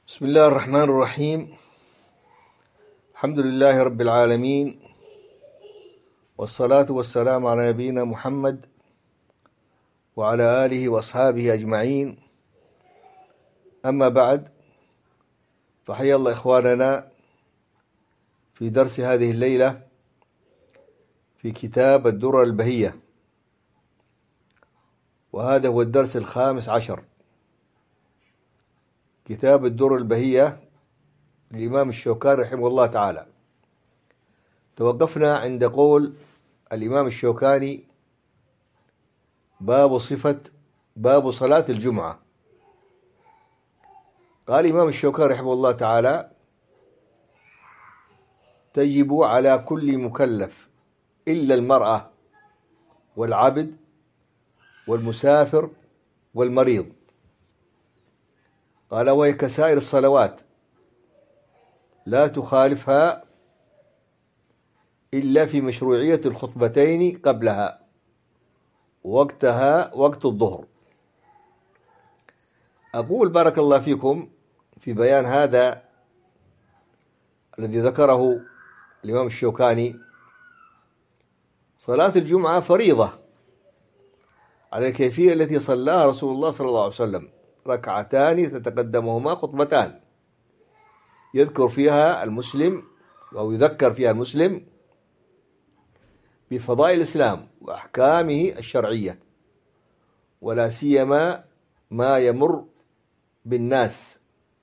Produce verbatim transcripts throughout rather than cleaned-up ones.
بسم الله الرحمن الرحيم. الحمد لله رب العالمين، والصلاة والسلام على نبينا محمد وعلى آله وأصحابه أجمعين. أما بعد، فحيا الله إخواننا في درس هذه الليلة في كتاب الدرر البهية، وهذا هو الدرس الخامس عشر. كتاب الدرر البهية للإمام الشوكاني رحمه الله تعالى. توقفنا عند قول الإمام الشوكاني: باب صفة باب صلاة الجمعة. قال الإمام الشوكاني رحمه الله تعالى: تجب على كل مكلف إلا المرأة والعبد والمسافر والمريض. قال: وهي كسائر الصلوات لا تخالفها إلا في مشروعية الخطبتين قبلها، وقتها وقت الظهر. أقول بارك الله فيكم في بيان هذا الذي ذكره الإمام الشوكاني: صلاة الجمعة فريضة على الكيفية التي صلاها رسول الله صلى الله عليه وسلم، ركعتان تتقدمهما خطبتان يذكر فيها المسلم أو يذكر فيها المسلم بفضائل الإسلام وأحكامه الشرعية، ولا سيما ما يمر بالناس.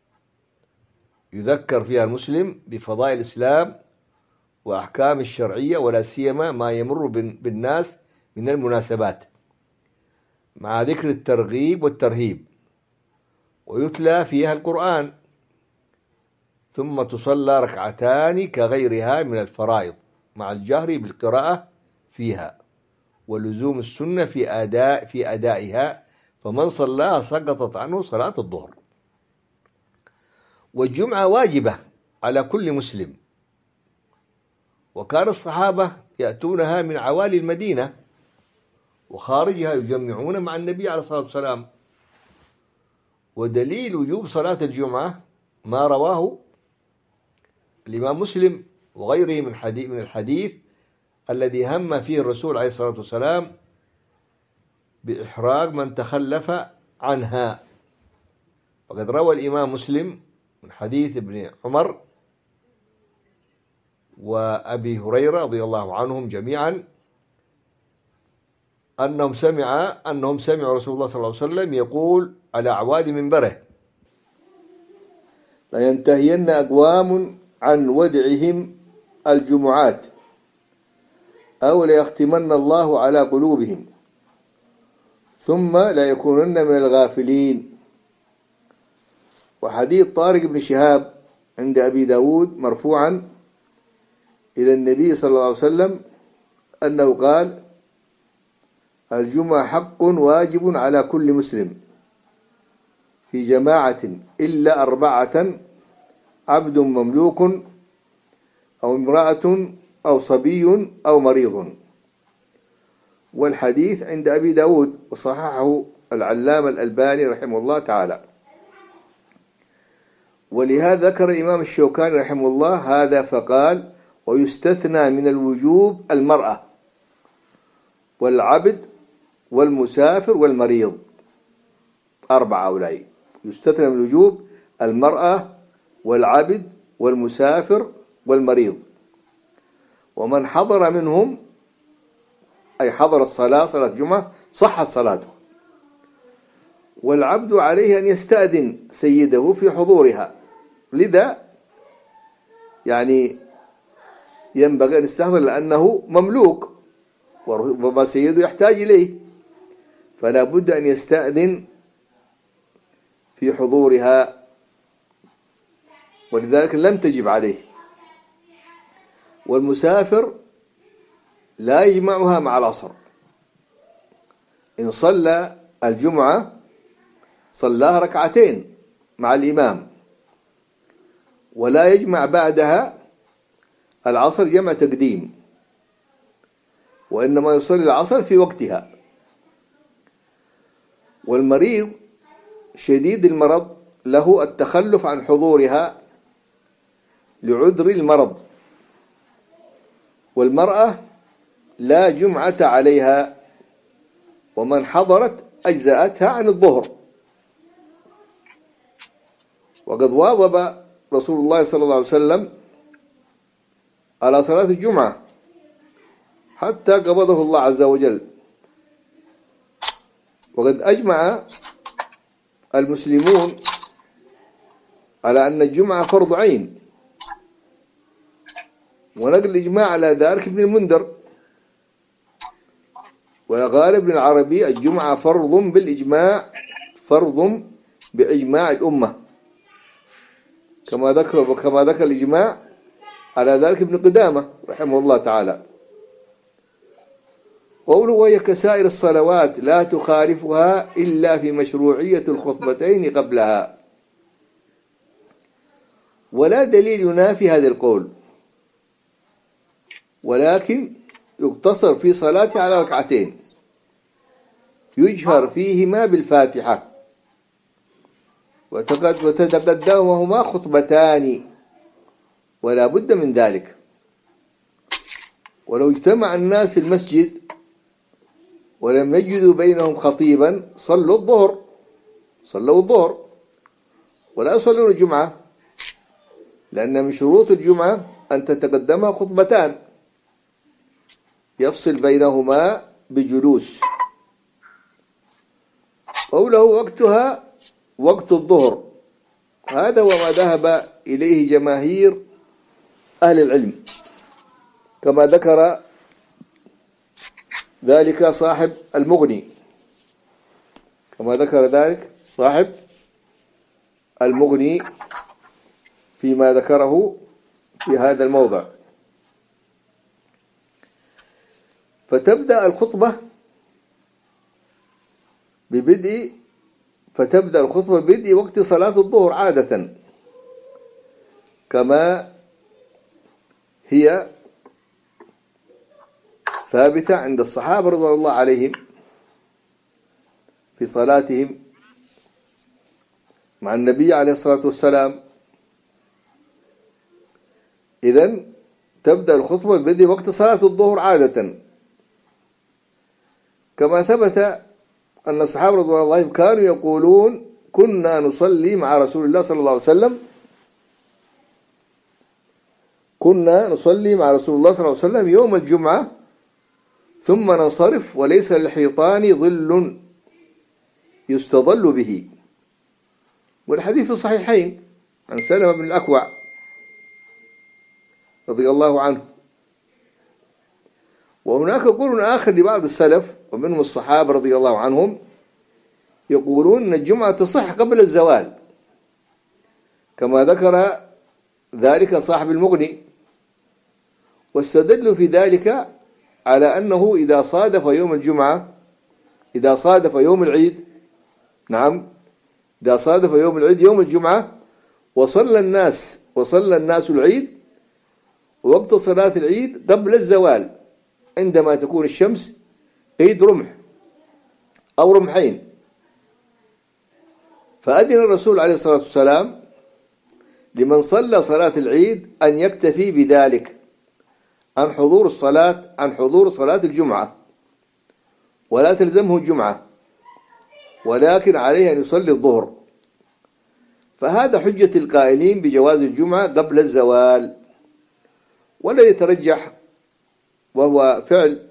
يذكر فيها المسلم بفضائل الإسلام وأحكام الشرعية، ولا سيما ما يمر بالناس من المناسبات، مع ذكر الترغيب والترهيب، ويتلى فيها القرآن، ثم تصلى ركعتان كغيرها من الفرائض مع الجهر بالقراءة فيها، ولزوم السنة في أداء في أدائها، فمن صلاها سقطت عنه صلاة الظهر. والجمعة واجبة على كل مسلم، وكان الصحابة يأتونها من عوالي المدينة وخارجها يجمعون مع النبي عليه الصلاة والسلام. ودليل وجوب صلاة الجمعة ما رواه الإمام مسلم وغيره من حديث من الحديث الذي هم فيه الرسول عليه الصلاة والسلام بإحراج من تخلف عنها. فقد روى الإمام مسلم من حديث ابن عمر وأبي هريرة رضي الله عنهم جميعا أنهم سمع أنهم سمعوا رسول الله صلى الله عليه وسلم يقول على أعواد منبره: لينتهين أقوام عن ودعهم الجمعات، أو ليختمن الله على قلوبهم، ثم لا يكونن من الغافلين. وحديث طارق بن شهاب عند أبي داود مرفوعا إلى النبي صلى الله عليه وسلم أنه قال: الجمعة حق واجب على كل مسلم في جماعة إلا أربعة: عبد مملوك، أو امرأة، أو صبي، أو مريض. والحديث عند أبي داود وصححه العلامة الألباني رحمه الله تعالى. ولهذا ذكر الإمام الشوكاني رحمه الله هذا فقال: ويستثنى من الوجوب المرأة والعبد والمسافر والمريض. أربعة أولاء يستثنى من الوجوب: المرأة والعبد والمسافر والمريض. ومن حضر منهم، أي حضر الصلاة صلاة الجمعة، صحت صلاته. والعبد عليه أن يستأذن سيده في حضورها، لذا يعني ينبغي أن يستحضر لأنه مملوك وربما سيده يحتاج إليه، فلا بد أن يستأذن في حضورها، ولذلك لم تجب عليه. والمسافر لا يجمعها مع العصر. إن صلى الجمعة صلاها ركعتين مع الإمام، ولا يجمع بعدها العصر جمع تقديم، وإنما يصلي العصر في وقتها. والمريض شديد المرض له التخلف عن حضورها لعذر المرض، والمرأة لا جمعة عليها، ومن حضرت أجزأتها عن الظهر. وقد واظب رسول الله صلى الله عليه وسلم على صلاة الجمعة حتى قبضه الله عز وجل. وقد أجمع المسلمون على أن الجمعة فرض عين، ونقل الإجماع على ذلك ابن المنذر. وقال ابن العربي الجمعة فرض بالإجماع، فرض بإجماع الأمة، كما ذكر كما ذكر الإجماع على ذلك ابن قدامة رحمه الله تعالى. قوله وهي كسائر الصلوات لا تخالفها إلا في مشروعية الخطبتين قبلها، ولا دليل ينافي هذا القول، ولكن يقتصر في صلاة على ركعتين يجهر فيهما بالفاتحة، وتتقدمهما خطبتان ولا بد من ذلك. ولو اجتمع الناس في المسجد ولم يجدوا بينهم خطيبا صلوا الظهر صلوا الظهر ولا يصلون الجمعة، لأن من شروط الجمعة أن تتقدمها خطبتان يفصل بينهما بجلوس. قوله وقتها وقت الظهر، هذا وما ذهب إليه جماهير أهل العلم، كما ذكر ذلك صاحب المغني كما ذكر ذلك صاحب المغني فيما ذكره في هذا الموضع. فتبدأ الخطبة ببدء فتبدأ الخطبة ببدء وقت صلاة الظهر عادة، كما هي ثابتة عند الصحابة رضي الله عليهم في صلاتهم مع النبي عليه الصلاة والسلام. إذن تبدأ الخطبة ببدء وقت صلاة الظهر عادة، كما ثبت أن الصحابة رضي الله عنهم كانوا يقولون كنا نصلي مع رسول الله صلى الله عليه وسلم كنا نصلي مع رسول الله صلى الله عليه وسلم يوم الجمعة ثم ننصرف وليس للحيطان ظل يستظل به. والحديث في الصحيحين عن سلمة بن الأكوع رضي الله عنه. وهناك قول آخر لبعض السلف ومنهم الصحابة رضي الله عنهم يقولون أن الجمعة تصح قبل الزوال، كما ذكر ذلك صاحب المغني، واستدلوا في ذلك على أنه إذا صادف يوم الجمعة إذا صادف يوم العيد نعم إذا صادف يوم العيد يوم الجمعة وصلى الناس وصلى الناس العيد، ووقت صلاة العيد قبل الزوال عندما تكون الشمس قيد رمح أو رمحين، فأذن الرسول عليه الصلاة والسلام لمن صلى صلاة العيد أن يكتفي بذلك عن حضور الصلاة عن حضور صلاة الجمعة، ولا تلزمه الجمعة، ولكن عليه أن يصلي الظهر. فهذا حجة القائلين بجواز الجمعة قبل الزوال، ولا يترجح وهو فعل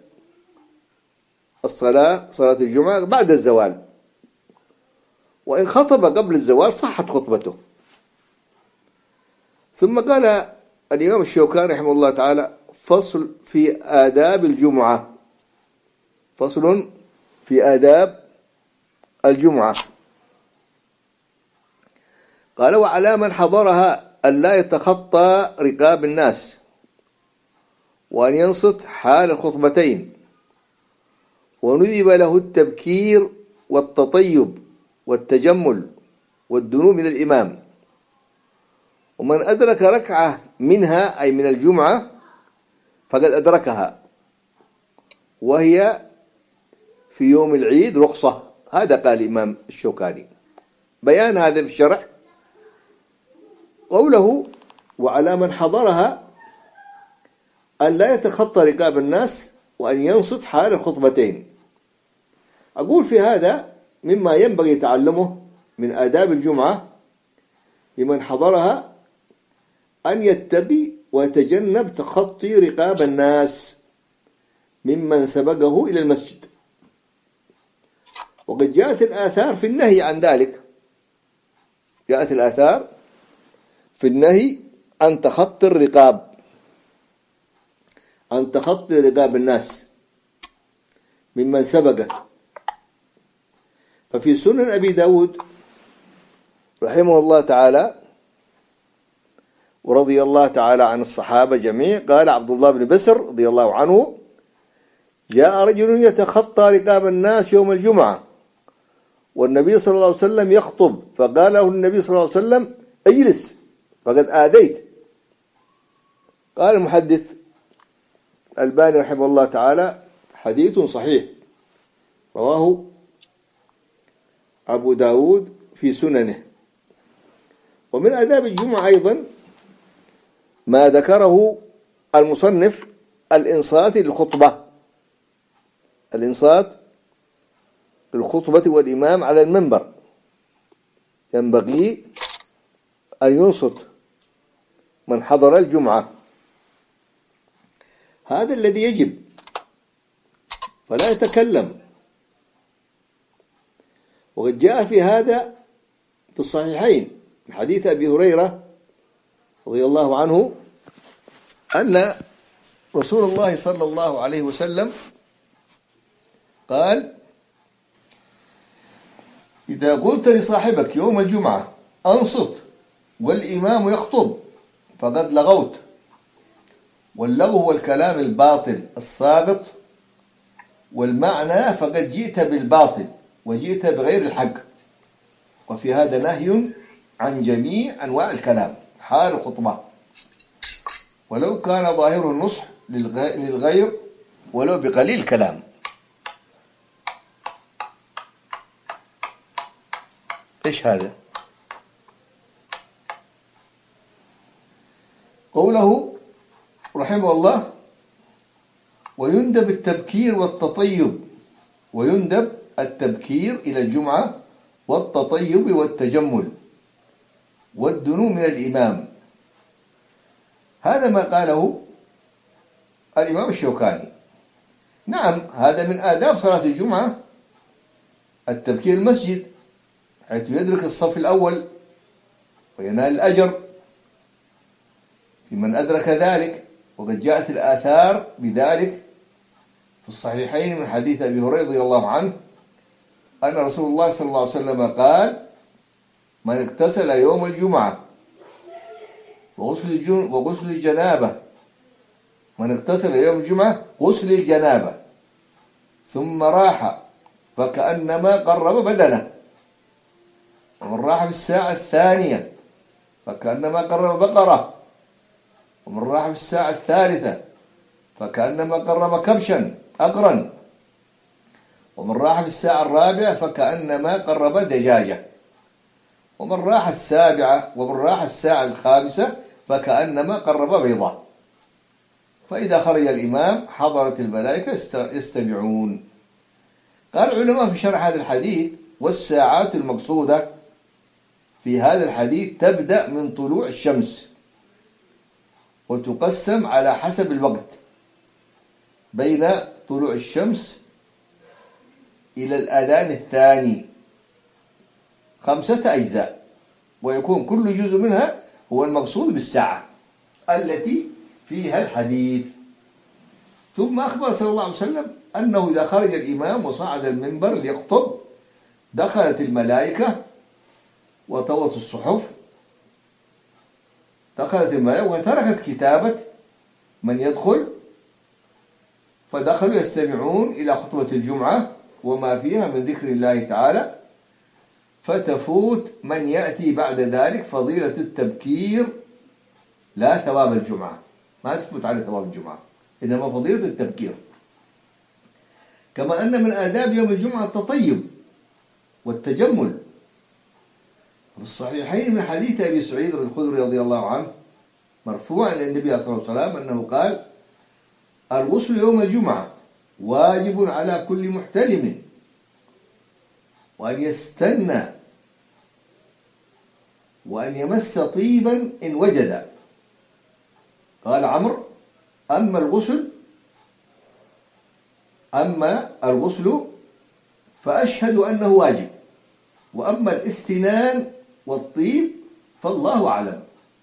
الصلاة صلاة الجمعة بعد الزوال، وإن خطب قبل الزوال صحت خطبته. ثم قال الإمام الشوكاني رحمه الله تعالى فصل في آداب الجمعة فصل في آداب الجمعة. قال وعلى من حضرها أن لا يتخطى رقاب الناس، وأن ينصت حال الخطبتين، وندب له التبكير والتطيب والتجمل والدنو من الإمام. ومن أدرك ركعة منها أي من الجمعة فقد أدركها، وهي في يوم العيد رخصة. هذا قال الإمام الشوكاني. بيان هذا في الشرح قوله وعلى من حضرها أن لا يتخطى رقاب الناس وأن ينصت حال الخطبتين. أقول في هذا مما ينبغي تعلمه من آداب الجمعة لمن حضرها أن يتقي ويتجنب تخطي رقاب الناس ممن سبقه إلى المسجد، وقد جاءت الآثار في النهي عن ذلك. جاءت الآثار في النهي عن تخطي الرقاب، عن تخطي رقاب الناس ممن سبقت. ففي سنن أبي داود رحمه الله تعالى ورضي الله تعالى عن الصحابة جميع، قال عبد الله بن بسر رضي الله عنه: جاء رجل يتخطى رقاب الناس يوم الجمعة والنبي صلى الله عليه وسلم يخطب، فقال له النبي صلى الله عليه وسلم: اجلس فقد آذيت. قال المحدث الألباني رحمه الله تعالى: حديث صحيح، رواه أبو داود في سننه. ومن آداب الجمعة أيضا ما ذكره المصنف: الإنصات للخطبة، الإنصات للخطبة والإمام على المنبر، ينبغي أن ينصت من حضر الجمعة، هذا الذي يجب، فلا يتكلم. وقد جاء في هذا في الصحيحين من حديث أبي هريرة رضي الله عنه أن رسول الله صلى الله عليه وسلم قال: إذا قلت لصاحبك يوم الجمعة أنصت والإمام يخطب فقد لغوت، واللغو هو الكلام الباطل الساقط، والمعنى فقد جئت بالباطل وجئت بغير الحق. وفي هذا نهي عن جميع أنواع الكلام حال الخطبة، ولو كان ظاهره النصح للغير ولو بقليل كلام. إيش هذا؟ قوله رحمه الله: ويندب التبكير والتطيب. ويندب التبكير إلى الجمعة والتطيب والتجمل والدنو من الإمام. هذا ما قاله الإمام الشوكاني. نعم، هذا من آداب صلاة الجمعة التبكير المسجد، حيث يدرك الصف الأول وينال الأجر في من أدرك ذلك. وقد جاءت الآثار بذلك في الصحيحين من حديث أبي هريرة رضي الله عنه أن رسول الله صلى الله عليه وسلم قال: من اغتسل يوم الجمعة وغسل وغسل الجنابة من اغتسل يوم الجمعة غسل الجنابة ثم راح فكأنما قرب بدنه، ومن راح في الساعة الثانية فكأنما قرب بقرة، ومن راح في الساعة الثالثة فكأنما قرب كبشا أقرا، ومن راح في الساعة الرابعة فكأنما قرب دجاجة، ومن راح السابعة ومن راح الساعة الخامسة فكأنما قرب بيضة. فإذا خرج الإمام حضرت الملائكة يستمعون. قال العلماء في شرح هذا الحديث: والساعات المقصودة في هذا الحديث تبدأ من طلوع الشمس وتقسم على حسب الوقت بين طلوع الشمس إلى الأذان الثاني خمسة أجزاء، ويكون كل جزء منها هو المقصود بالساعة التي فيها الحديث. ثم أخبر صلى الله عليه وسلم أنه إذا خرج الإمام وصعد المنبر ليخطب دخلت الملائكة وطوت الصحف، دخلت الملائكة وتركت كتابة من يدخل، فدخلوا يستمعون إلى خطبة الجمعة وما فيها من ذكر الله تعالى، فتفوت من يأتي بعد ذلك فضيلة التبكير لا ثواب الجمعة، ما تفوت على ثواب الجمعة، إنما فضيلة التبكير. كما أن من آداب يوم الجمعة التطيب والتجمل. في الصحيحين من حديث أبي سعيد الخدري رضي الله عنه مرفوعا إلى النبي صلى الله عليه وسلم أنه قال: الغسل يوم الجمعة واجب على كل محتلم، وأن يستنى، وأن يمس طيبا إن وجد. قال عمرو: أما الغسل أما الغسل فأشهد أنه واجب، وأما الاستنان والطيب فالله أعلم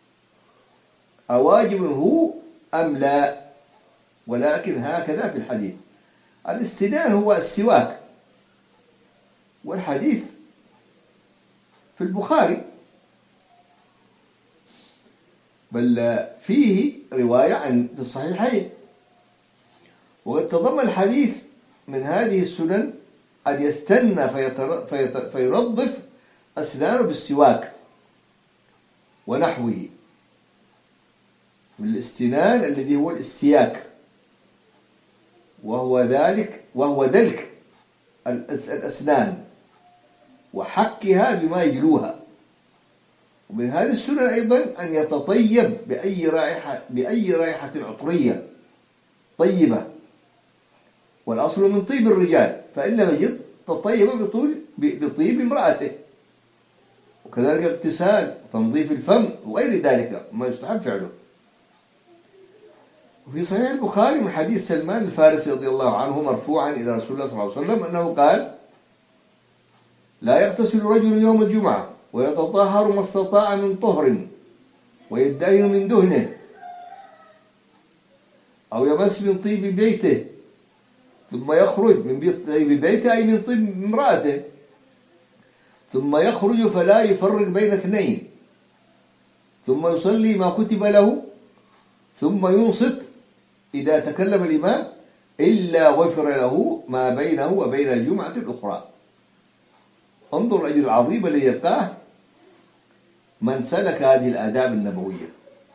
أواجب هو أم لا، ولكن هكذا في الحديث. الاستنان هو السواك، والحديث في البخاري، بل فيه رواية عن في الصحيحين. وقد تضمن الحديث من هذه السنن أن يستنى فينظف أسنانه بالسواك ونحوه من الاستنان الذي هو الاستياك، وهو ذلك وهو دلك الأسنان وحكها بما يجلوها. ومن هذه السنن أيضا أن يتطيب بأي رائحة بأي رائحة عطرية طيبة، والأصل من طيب الرجال، فإن لم يجد تطيب بطيب امرأته. وكذلك اغتسال وتنظيف الفم وغير ذلك ما يستحب فعله. وفي صحيح البخاري من حديث سلمان الفارسي رضي الله عنه مرفوعا إلى رسول الله صلى الله عليه وسلم أنه قال: لا يغتسل رجل يوم الجمعة ويتطهر ما استطاع من طهر ويدهن من دهنه أو يمس من طيب بيته ثم يخرج من طيب بيته أي من طيب امرأته، ثم يخرج فلا يفرق بين اثنين، ثم يصلي ما كتب له، ثم ينصت إذا تكلم الإمام إلا غفر له ما بينه وبين الجمعة الأخرى. انظر الأجر العظيم الذي يلقاه من سلك هذه الآداب النبوية.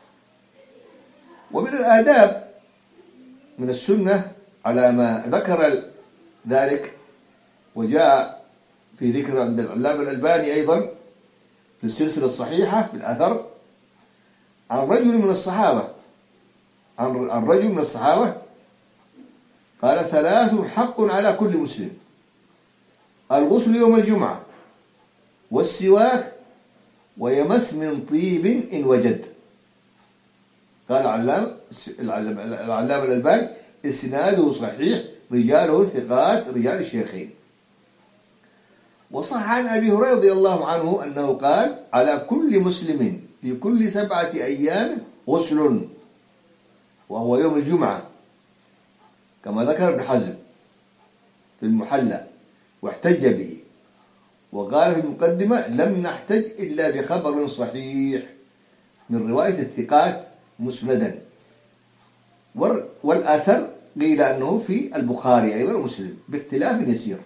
ومن الآداب من السنة على ما ذكر ذلك وجاء في ذكر عند العلامة الألباني أيضا في السلسلة الصحيحة في الأثر عن رجل من الصحابة عن رجل من الصحابة قال: ثلاث حق على كل مسلم: الغسل يوم الجمعة، والسواك، ويمس من طيب إن وجد. قال العلامة العلامة الألباني: إسناده صحيح، رجاله ثقات رجال الشيخين. وصح عن أبي هريرة رضي الله عنه أنه قال: على كل مسلم في كل سبعة أيام غسل، وهو يوم الجمعة، كما ذكر ابن حزم في المحلى واحتج به. وقال في المقدمة: لم نحتج إلا بخبر صحيح من رواية الثقات مسندا. والآثر قيل أنه في البخاري أيضا ومسلم باختلاف يسير.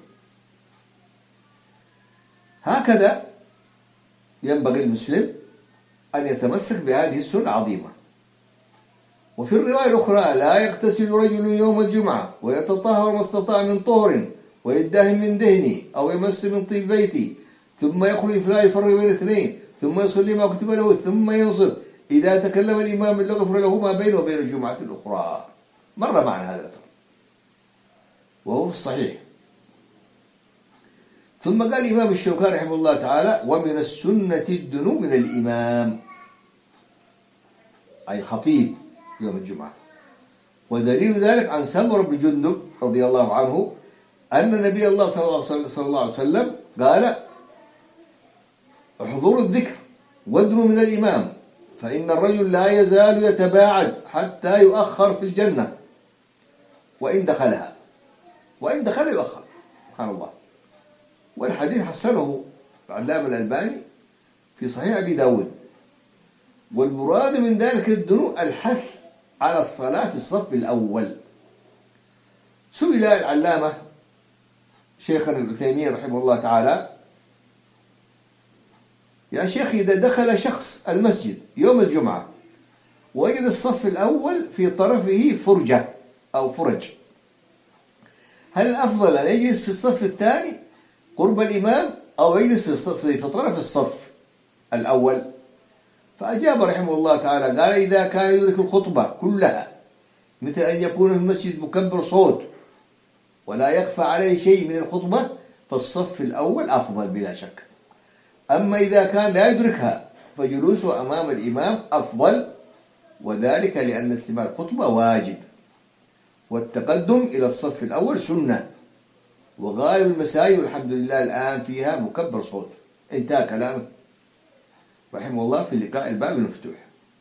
هكذا ينبغي المسلم أن يتمسك بهذه السنة العظيمة. وفي الرواية الأخرى: لا يغتسل رجل يوم الجمعة ويتطهر ما استطاع من طهر ويدهن من دهني أو يمس من طيب بيتي ثم يخرج فلا يفرق بين اثنين ثم يصلي ما كتب له ثم ينصت إذا تكلم الإمام إلا غفر له ما بينه وبين الجمعة الأخرى. مر معنا هذا الأثر وهو في الصحيح. ثم قال الإمام الشوكاني رحمه الله تعالى: ومن السنة الدنو من الإمام، أي خطيب يوم الجمعة. ودليل ذلك عن سمرة بن جندب رضي الله عنه أن نبي الله صلى الله عليه وسلم قال: احضروا الذكر وادنوا من الإمام، فإن الرجل لا يزال يتباعد حتى يؤخر في الجنة وإن دخلها، وإن دخل يؤخر. سبحان الله. والحديث حسنه العلامة الألباني في صحيح أبي داود. والمراد من ذلك الدنو الحث على الصلاة في الصف الأول. سئل العلامة شيخنا ابن تيمية رحمه الله تعالى: يا شيخ، إذا دخل شخص المسجد يوم الجمعة وجد الصف الأول في طرفه فرجة أو فرج، هل الأفضل أن يجلس في الصف الثاني قرب الإمام أو يجلس في, الصف في طرف الصف؟ الأول؟ فأجاب رحمه الله تعالى قال: إذا كان يدرك الخطبة كلها، مثل أن يكون في المسجد مكبر صوت ولا يخفى عليه شيء من الخطبة، فالصف الأول أفضل بلا شك. أما إذا كان لا يدركها فجلوسه أمام الإمام أفضل، وذلك لأن استماع الخطبة واجب، والتقدم إلى الصف الأول سنة، وغالب المساجد والحمد لله الآن فيها مكبر صوت. انتهى كلامه رحمه الله في اللقاء الباب المفتوح.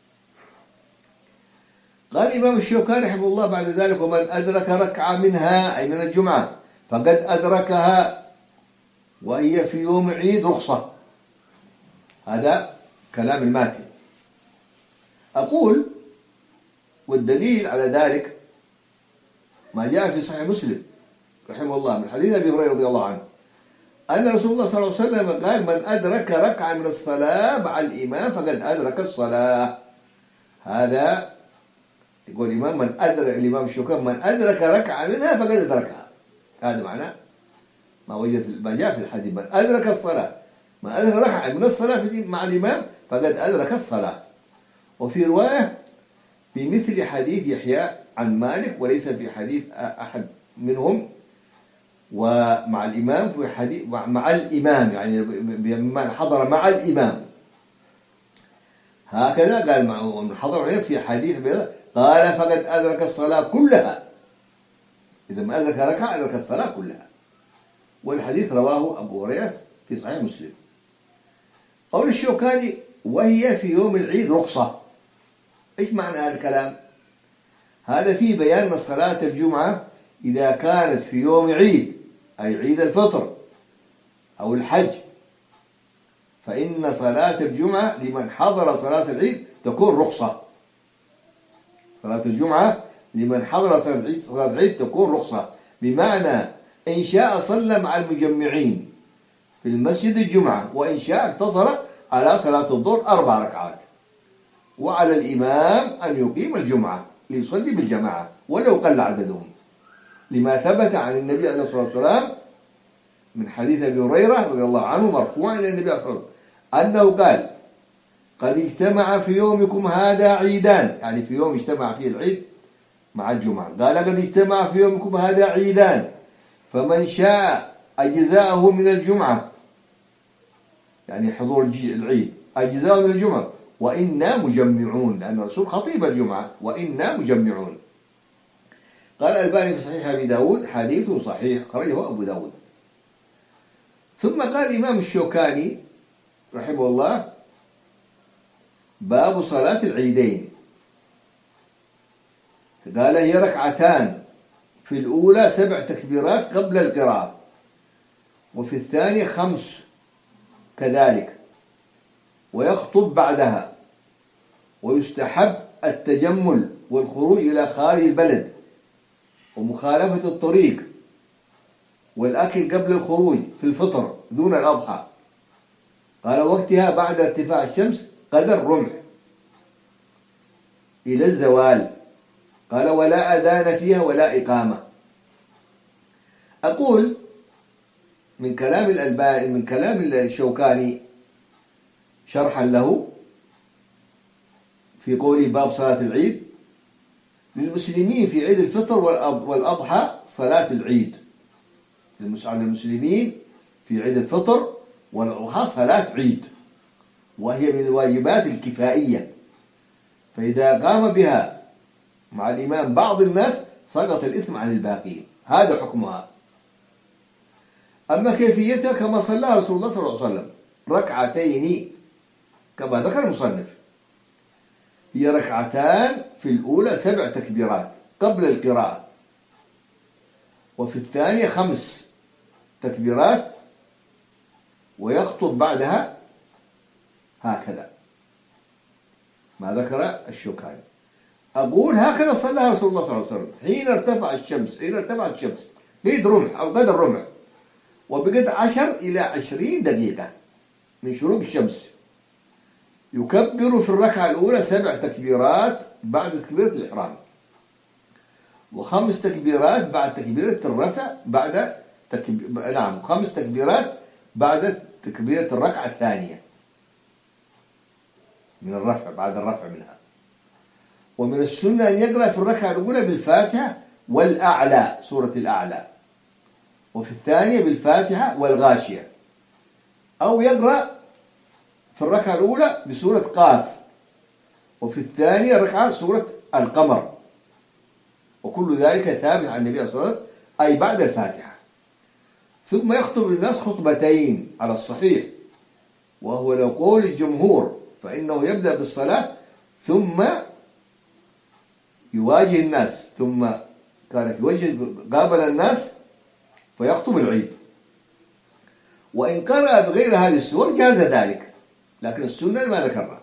قال الإمام الشوكاني رحمه الله بعد ذلك: ومن أدرك ركعة منها، أي من الجمعة، فقد أدركها وهي في يوم عيد رخصة. هذا كلام الماتن. أقول: والدليل على ذلك ما جاء في صحيح مسلم رحمه الله من حديث أبي هريرة رضي الله عنه أن رسول الله صلى الله عليه وسلم قال: من أدرك ركعة من الصلاة مع الإمام فقد أدرك الصلاة. هذا يقول الإمام من أدرك، الإمام الشوكاني: من أدرك ركعة منها فقد أدركها. هذا معناه ما وجد ما جاء في الحديث: من أدرك الصلاة، من أدرك ركعة من الصلاة مع الإمام فقد أدرك الصلاة. وفي رواية بمثل حديث يحيى عن مالك، وليس في حديث أحد منهم، ومع الإمام في حديث مع الإمام، يعني من حضر مع الإمام. هكذا قال من حضر في حديث قال: فقد أدرك الصلاة كلها. إذا ما أدرك ركعة أدرك الصلاة كلها. والحديث رواه أبو هريرة في صحيح مسلم. قول الشوكاني: وهي في يوم العيد رخصة. إيش معنى هذا الكلام؟ هذا فيه بيان أن صلاة الجمعة إذا كانت في يوم عيد، أي عيد الفطر أو الحج، فإن صلاة الجمعة لمن حضر صلاة العيد تكون رخصة. صلاة الجمعة لمن حضر صلاة العيد, صلاة العيد تكون رخصة، بمعنى إن شاء صلى مع المجمعين في المسجد الجمعة، وإن شاء اقتصر على صلاة الظهر أربع ركعات، وعلى الإمام أن يقيم الجمعة ليصلي بالجماعة ولو قل عددهم، لما ثبت عن النبي عليه الصلاة والسلام من حديث أبي هريرة رضي الله عنه مرفوعا إلى النبي عليه الصلاة والسلام أنه قال: قد اجتمع في يومكم هذا عيدان، يعني في يوم اجتمع فيه العيد مع الجمعة. قال: قد اجتمع في يومكم هذا عيدان، فمن شاء أجزاءه من الجمعة، يعني حضور العيد، أجزاءه من الجمعة، وإنا مجمعون، لأن الرسول خطيب الجمعة، وإنا مجمعون. قال الألباني في صحيح أبي داود: حديث صحيح خرجه أبو داود. ثم قال الإمام الشوكاني رحمه الله: باب صلاة العيدين. قال: هي ركعتان، في الأولى سبع تكبيرات قبل القراءة، وفي الثانية خمس كذلك، ويخطب بعدها، ويستحب التجمل والخروج إلى خارج البلد ومخالفة الطريق والأكل قبل الخروج في الفطر دون الأضحى. قال: وقتها بعد ارتفاع الشمس قدر رمح إلى الزوال. قال: ولا أذان فيها ولا إقامة. أقول من كلام الألباني من كلام الشوكاني شرحا له في قوله باب صلاة العيد: للمسلمين في عيد الفطر والأضحى صلاة العيد. للمسلمين في عيد الفطر والأضحى صلاة عيد، وهي من الواجبات الكفائية، فإذا قام بها مع الإمام بعض الناس سقط الإثم عن الباقين. هذا حكمها. أما كيفيتها كما صلى رسول الله صلى الله عليه وسلم ركعتين كما ذكر المصنف. هي ركعتان، في الأولى سبع تكبيرات قبل القراءة، وفي الثانية خمس تكبيرات، ويخطب بعدها هكذا ما ذكر الشوكاني. أقول هكذا صلى رسول الله صلى الله عليه وسلم حين ارتفع الشمس حين ارتفعت الشمس قيد رمح أو قدر رمح، وبقد عشر إلى عشرين دقيقة من شروق الشمس. يكبر في الركعة الأولى سبع تكبيرات بعد تكبيرة الإحرام، وخمس تكبيرات بعد تكبيرة الرفع بعد تكب... نعم خمس تكبيرات بعد تكبيرة الركعة الثانية. من الرفع بعد الرفع منها. ومن السنة أن يقرأ في الركعة الأولى بالفاتحة والأعلى سورة الأعلى، وفي الثانية بالفاتحة والغاشية، أو يقرأ في الركعة الأولى بسورة قاف، وفي الثانية ركعة سورة القمر، وكل ذلك ثابت عن النبي صلى الله عليه وسلم أي بعد الفاتحة. ثم يخطب للناس خطبتين على الصحيح، وهو لو قول الجمهور، فإنه يبدأ بالصلاة ثم يواجه الناس، ثم كان في وجه قابل الناس فيخطب العيد. وإن قرأ بغير هذه السور جاز ذلك، لكن السنة ما ذكرها.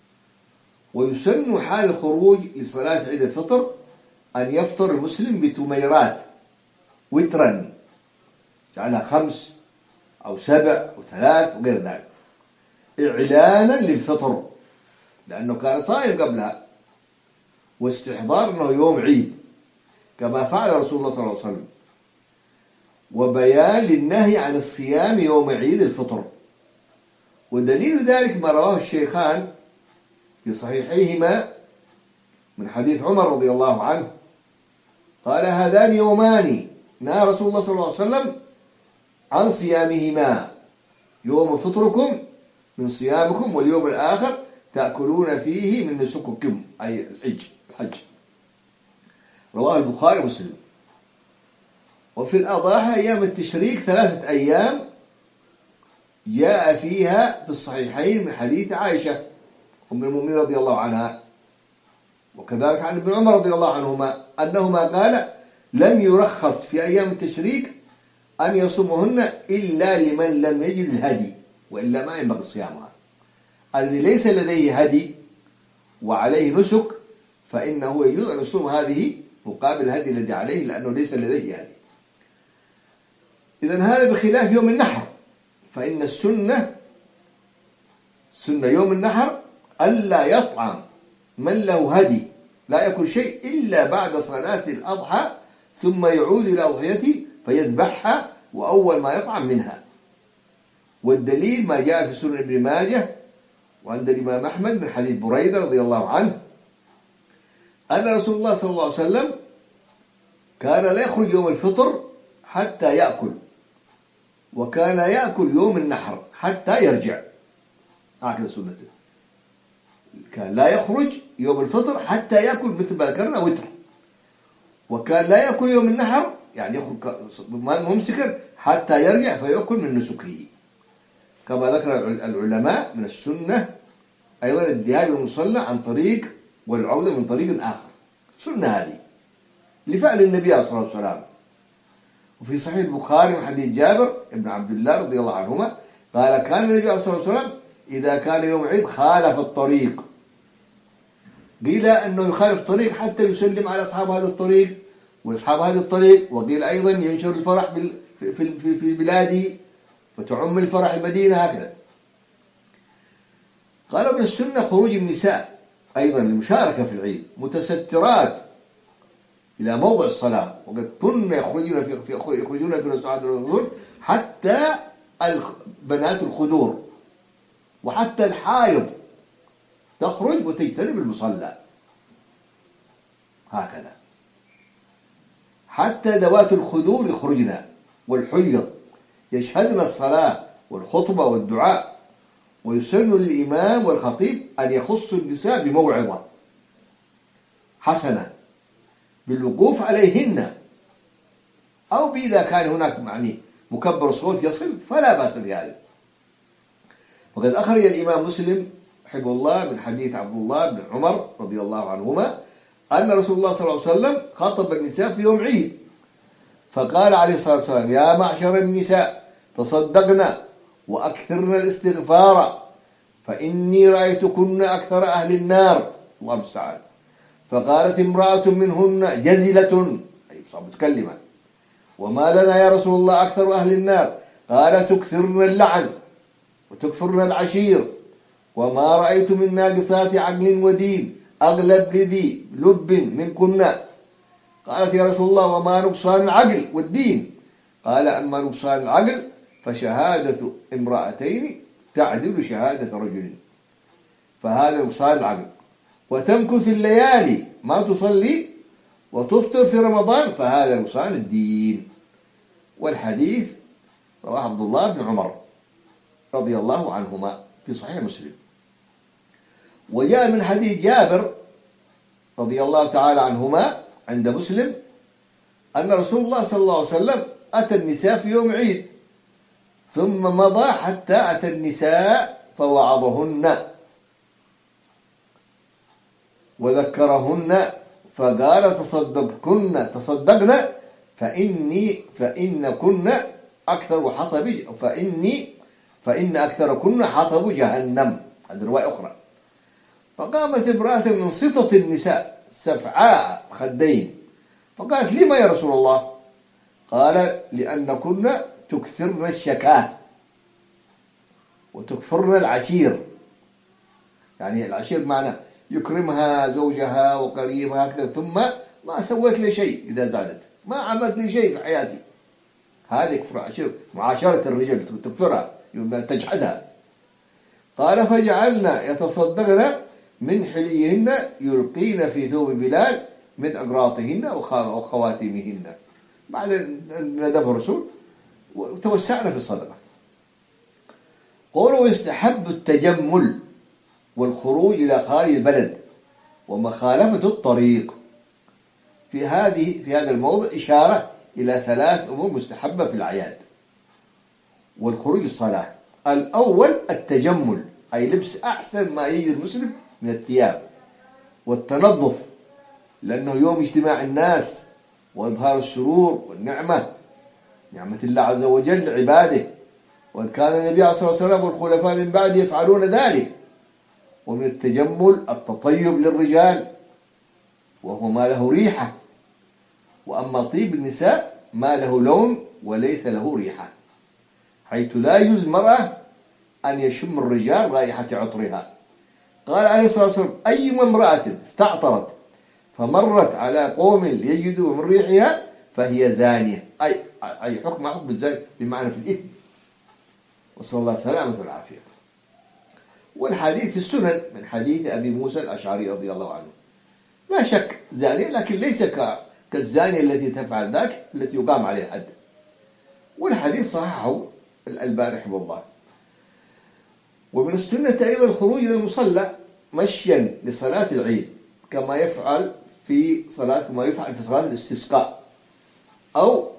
ويسن حال الخروج لصلاة عيد الفطر أن يفطر المسلم بتميرات وترا، جعلها خمس أو سبع أو ثلاث وغير ذلك، إعلانا للفطر لأنه كان صائم قبلها، واستحضار أنه يوم عيد كما فعل رسول الله صلى الله عليه وسلم، وبيان للنهي عن الصيام يوم عيد الفطر. ودليل ذلك ما رواه الشيخان في صحيحيهما من حديث عمر رضي الله عنه قال: هذان يومان نهى رسول الله صلى الله عليه وسلم عن صيامهما، يوم فطركم من صيامكم، واليوم الآخر تأكلون فيه من نسككم، أي الحج الحج رواه البخاري ومسلم. وفي الأضاحي أيام التشريك ثلاثة أيام جاء فيها في الصحيحين من حديث عائشة أم المؤمنين رضي الله عنها، وكذلك عن ابن عمر رضي الله عنهما أنهما قال: لم يرخص في أيام التشريك أن يصومهن إلا لمن لم يجد الهدي، وإلا ما ينبغي صيامها. الذي ليس لديه هدي وعليه نسك فإنه يجوز أن يصوم هذه مقابل الهدي الذي عليه، لأنه ليس لديه هدي. إذن هذا بخلاف يوم النحر، فإن السنة سنة يوم النحر ألا يطعم من له هدي، لا يأكل شيء إلا بعد صلاة الأضحى، ثم يعود إلى أضحيته فيذبحها وأول ما يطعم منها. والدليل ما جاء في سنن ابن ماجه وعند الإمام أحمد من حديث بريدة رضي الله عنه أن رسول الله صلى الله عليه وسلم كان لا يخرج يوم الفطر حتى يأكل، وكان يأكل يوم النحر حتى يرجع، هكذا سنته. كان لا يخرج يوم الفطر حتى يأكل مثل ما ذكرنا وتر، وكان لا يأكل يوم النحر يعني يخرج ممسكا حتى يرجع فيأكل من نسكه. كما ذكر العلماء من السنة أيضا الذهاب المصلى عن طريق والعودة من طريق آخر، سنة هذه لفعل النبي عليه الصلاة والسلام. وفي صحيح البخاري من حديث جابر بن عبد الله رضي الله عنهما قال: كان النبي عليه الصلاة والسلام إذا كان يوم عيد خالف الطريق، قيل أنه يخالف الطريق حتى يسلم على أصحاب هذا الطريق وأصحاب هذا الطريق، وقيل أيضا ينشر الفرح في في في بلاده وتعم الفرح المدينة، هكذا. قال ابن السنة خروج النساء أيضا للمشاركة في العيد متسترات إلى موضع الصلاة، وقد كن يخرجون في في يخرجون في رسعات الظهور حتى بنات الخدور وحتى الحائض تخرج وتجتنب المصلى، هكذا. حتى ذوات الخدور يخرجن والحيض يشهدن الصلاة والخطبة والدعاء. ويسن للإمام والخطيب أن يخص النساء بموعظة حسنة بالوقوف عليهن، أو بإذا كان هناك معني مكبر صوت يصل فلا بأس بهذا. وقد أخرج الإمام مسلم رحمه الله من حديث عبد الله بن عمر رضي الله عنهما أن رسول الله صلى الله عليه وسلم خاطب النساء في يوم عيد فقال عليه الصلاة والسلام: يا معشر النساء تصدقنا وأكثرن الاستغفار فإني رأيتكن أكثر أهل النار، الله المستعان. فقالت امرأة منهن جزلة أي متكلمة: وما لنا يا رسول الله أكثر أهل النار؟ قال: تكثرن اللعن وتكفرن العشير، وما رأيت من ناقصات عقل ودين أغلب لذي لب منكن. قالت: يا رسول الله وما نقصان العقل والدين؟ قال: أما نقصان العقل فشهادة امرأتين تعدل شهادة رجل. فهذا وصال العقل. وتمكث الليالي ما تصلي وتفطر في رمضان فهذا وصال الدين. والحديث رواه عبد الله بن عمر رضي الله عنهما في صحيح مسلم. وجاء من حديث جابر رضي الله تعالى عنهما عند مسلم أن رسول الله صلى الله عليه وسلم أتى النساء في يوم عيد ثم مضى حتى أتى النساء فوعظهن وذكرهن فقال تصدقكن تصدقن فإني فإن كن أكثر حطب فإني فإن أكثركن حطب جهنم. هذه رواية أخرى. فقامت امرأة من سطة النساء سفعاء خدين فقالت لما يا رسول الله؟ قال لأنكن تكثرن الشكاة وتكفرن العشير. يعني العشير معنى يكرمها زوجها وقريبها كذا ثم ما سويت لي شيء إذا زادت ما عملت لي شيء في حياتي. هذه كفر عشير معاشرة الرجال تكفرها تجحدها. قال فجعلنا يتصدقن من حليهن يلقين في ثوب بلال من أقراطهن وخواتمهن. بعد ندبه الرسول وتوسعنا في الصدقة. قولوا يستحب التجمل والخروج إلى خارج البلد ومخالفة الطريق. في هذه في هذا الموضع إشارة إلى ثلاث أمور مستحبة في الأعياد والخروج للصلاة. الأول التجمل أي لبس أحسن ما يجد المسلم من الثياب والتنظف لأنه يوم اجتماع الناس وإظهار السرور والنعمة نعمة الله عز وجل عباده. وإن كان النبي عليه الصلاة والسلام والخلفاء من بعد يفعلون ذلك. ومن التجمل التطيب للرجال وهو ما له ريحة. وأما طيب النساء ما له لون وليس له ريحة حيث لا يجوز المرأة أن يشم الرجال رائحة عطرها. قال عليه الصلاة والسلام أيما امرأة استعطرت فمرت على قوم يجدوا من ريحها فهي زانية. أي أي حكم حكم الزاني بمعنى في الإثم. وصلى الله السلامة والعافية. والحديث في السنن من حديث أبي موسى الأشعري رضي الله عنه لا شك زانية لكن ليس كالزانية التي تفعل ذاك التي يقام عليها الحد. والحديث صححه الألباني رحمه الله. ومن السنة أيضا الخروج إلى المصلى مشيا لصلاة العيد كما يفعل في صلاة كما يفعل في صلاة الاستسقاء أو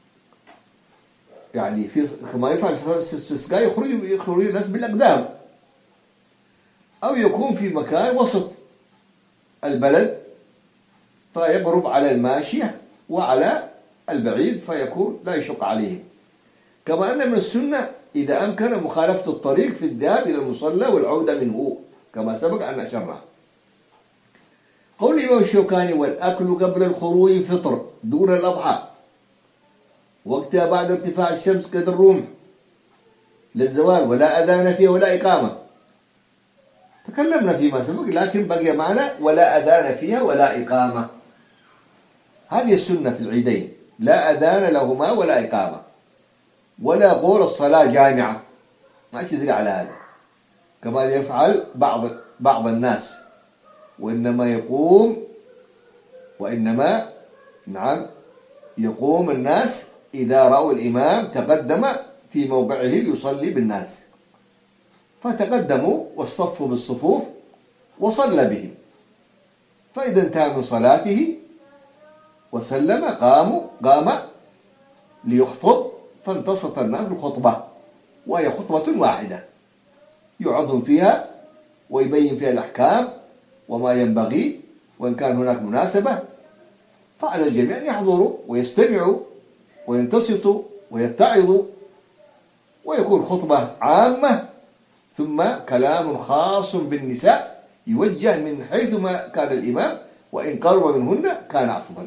يعني في كما يفعل في صلاة الاستسقاء يخرج يخرج الناس بالأقدام أو يكون في مكان وسط البلد فيقرب على الماشية وعلى البعيد فيكون لا يشق عليهم. كما أن من السنة إذا أمكن مخالفة الطريق في الذهاب إلى المصلى والعودة منه كما سبق أن أشرنا. قول الإمام الشوكاني والأكل قبل الخروج فطر دون الأضحى وقتها بعد ارتفاع الشمس قدر الرمح للزوال ولا أذان فيه ولا إقامة. تكلمنا فيما سبق لكن بقي معنا ولا أذان فيها ولا إقامة. هذه السنة في العيدين لا أذان لهما ولا إقامة ولا قول الصلاة جامعة ما تدري على هذا كما يفعل بعض بعض الناس وإنما يقوم وإنما نعم يقوم الناس إذا رأوا الإمام تقدم في موقعه ليصلي بالناس فتقدموا واصطفوا بالصفوف وصلى بهم فإذا انتهى من صلاته وسلم قاموا قام ليخطب فانتصت الناس الخطبة وهي خطبة واحدة يعظم فيها ويبين فيها الأحكام وما ينبغي وإن كان هناك مناسبة فعلى الجميع أن يحضروا ويستمعوا وينتصتوا ويتعظوا ويكون خطبة عامة ثم كلام خاص بالنساء يوجه من حيثما كان الإمام وإن قرب منهن كان أفضل.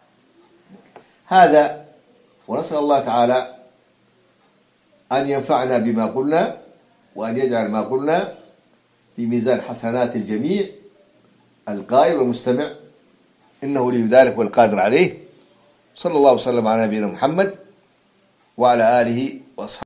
هذا ونسأل الله تعالى أن ينفعنا بما قلنا وأن يجعل ما قلنا في ميزان حسنات الجميع القائل والمستمع إنه ولي ذلك والقادر عليه. صلى الله وسلم على نبينا محمد وعلى آله وأصحابه.